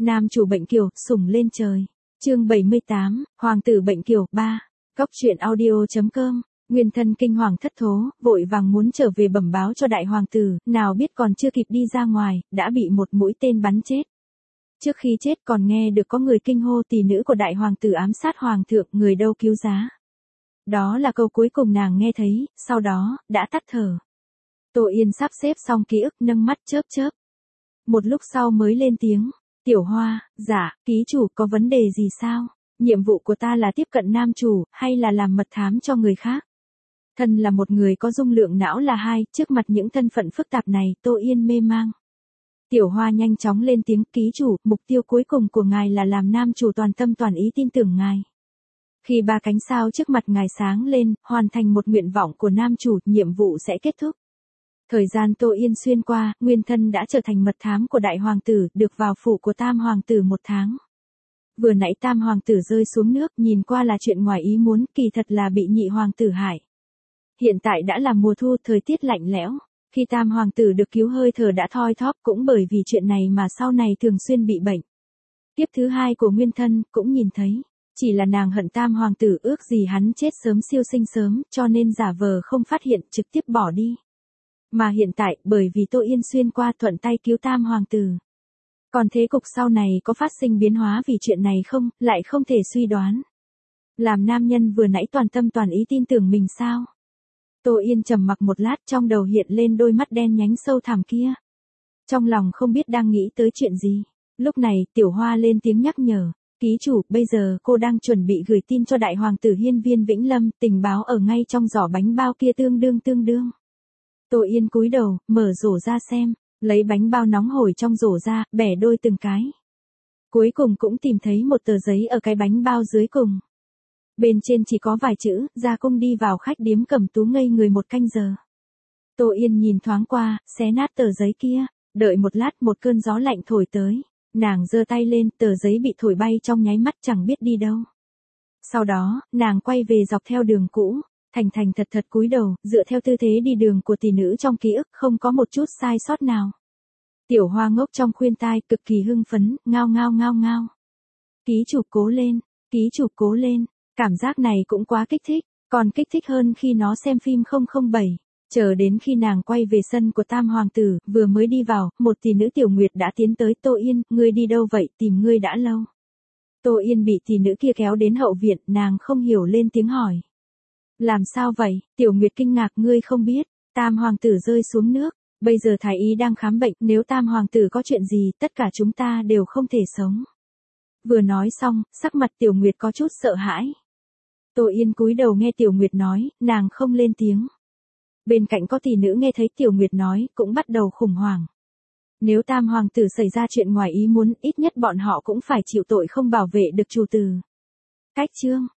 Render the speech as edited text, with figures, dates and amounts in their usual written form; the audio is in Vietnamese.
Nam chủ bệnh kiều, sủng lên trời. Chương 78, Hoàng tử bệnh kiều 3. Góc truyện audio.com. Nguyên thân kinh hoàng thất thố, vội vàng muốn trở về bẩm báo cho đại hoàng tử, nào biết còn chưa kịp đi ra ngoài, đã bị một mũi tên bắn chết. Trước khi chết còn nghe được có người kinh hô tỷ nữ của đại hoàng tử ám sát hoàng thượng, người đâu cứu giá. Đó là câu cuối cùng nàng nghe thấy, sau đó, đã tắt thở. Tô Yên sắp xếp xong ký ức, nâng mắt chớp chớp. Một lúc sau mới lên tiếng, Tiểu Hoa, dạ, ký chủ có vấn đề gì sao? Nhiệm vụ của ta là tiếp cận nam chủ, hay là làm mật thám cho người khác? Thân là một người có dung lượng não là 2, trước mặt những thân phận phức tạp này, Tô Yên mê mang. Tiểu Hoa nhanh chóng lên tiếng, ký chủ, mục tiêu cuối cùng của ngài là làm nam chủ toàn tâm toàn ý tin tưởng ngài. Khi 3 cánh sao trước mặt ngài sáng lên, hoàn thành một nguyện vọng của nam chủ, nhiệm vụ sẽ kết thúc. Thời gian Tô Yên xuyên qua, nguyên thân đã trở thành mật thám của đại hoàng tử, được vào phủ của tam hoàng tử 1 tháng. Vừa nãy tam hoàng tử rơi xuống nước, nhìn qua là chuyện ngoài ý muốn, kỳ thật là bị nhị hoàng tử hại. Hiện tại đã là mùa thu, thời tiết lạnh lẽo. Khi tam hoàng tử được cứu hơi thở đã thoi thóp, cũng bởi vì chuyện này mà sau này thường xuyên bị bệnh. Tiếp thứ 2 của nguyên thân, cũng nhìn thấy. Chỉ là nàng hận tam hoàng tử, ước gì hắn chết sớm siêu sinh sớm, cho nên giả vờ không phát hiện, trực tiếp bỏ đi. Mà hiện tại, bởi vì Tô Yên xuyên qua thuận tay cứu tam hoàng tử. Còn thế cục sau này có phát sinh biến hóa vì chuyện này không, lại không thể suy đoán. Làm nam nhân vừa nãy toàn tâm toàn ý tin tưởng mình sao? Tô Yên trầm mặc một lát, trong đầu hiện lên đôi mắt đen nhánh sâu thẳm kia. Trong lòng không biết đang nghĩ tới chuyện gì. Lúc này, Tiểu Hoa lên tiếng nhắc nhở. Ký chủ, bây giờ cô đang chuẩn bị gửi tin cho đại hoàng tử Hiên Viên Vĩnh Lâm, tình báo ở ngay trong giỏ bánh bao kia tương đương. Tô Yên cúi đầu, mở rổ ra xem, lấy bánh bao nóng hổi trong rổ ra, bẻ đôi từng cái. Cuối cùng cũng tìm thấy một tờ giấy ở cái bánh bao dưới cùng. Bên trên chỉ có vài chữ, ra cung đi vào khách điếm Cẩm Tú ngây người 1 canh giờ. Tô Yên nhìn thoáng qua, xé nát tờ giấy kia, đợi một lát một cơn gió lạnh thổi tới. Nàng giơ tay lên, tờ giấy bị thổi bay trong nháy mắt chẳng biết đi đâu. Sau đó, nàng quay về dọc theo đường cũ, thành thật cúi đầu, dựa theo tư thế đi đường của tỷ nữ trong ký ức, không có một chút sai sót nào. Tiểu Hoa ngốc trong khuyên tai, cực kỳ hưng phấn, ngao. Ký chủ cố lên, ký chủ cố lên, cảm giác này cũng quá kích thích, còn kích thích hơn khi nó xem phim 007. Chờ đến khi nàng quay về sân của tam hoàng tử, vừa mới đi vào, một tỷ nữ Tiểu Nguyệt đã tiến tới. Tô Yên, ngươi đi đâu vậy, tìm ngươi đã lâu. Tô Yên bị tỷ nữ kia kéo đến hậu viện, nàng không hiểu lên tiếng hỏi. Làm sao vậy? Tiểu Nguyệt kinh ngạc, ngươi không biết, tam hoàng tử rơi xuống nước, bây giờ thái y đang khám bệnh, nếu tam hoàng tử có chuyện gì, tất cả chúng ta đều không thể sống. Vừa nói xong, sắc mặt Tiểu Nguyệt có chút sợ hãi. Tô Yên cúi đầu nghe Tiểu Nguyệt nói, nàng không lên tiếng. Bên cạnh có tỷ nữ nghe thấy Tiểu Nguyệt nói, cũng bắt đầu khủng hoảng. Nếu tam hoàng tử xảy ra chuyện ngoài ý muốn, ít nhất bọn họ cũng phải chịu tội không bảo vệ được chủ tử. Cách chương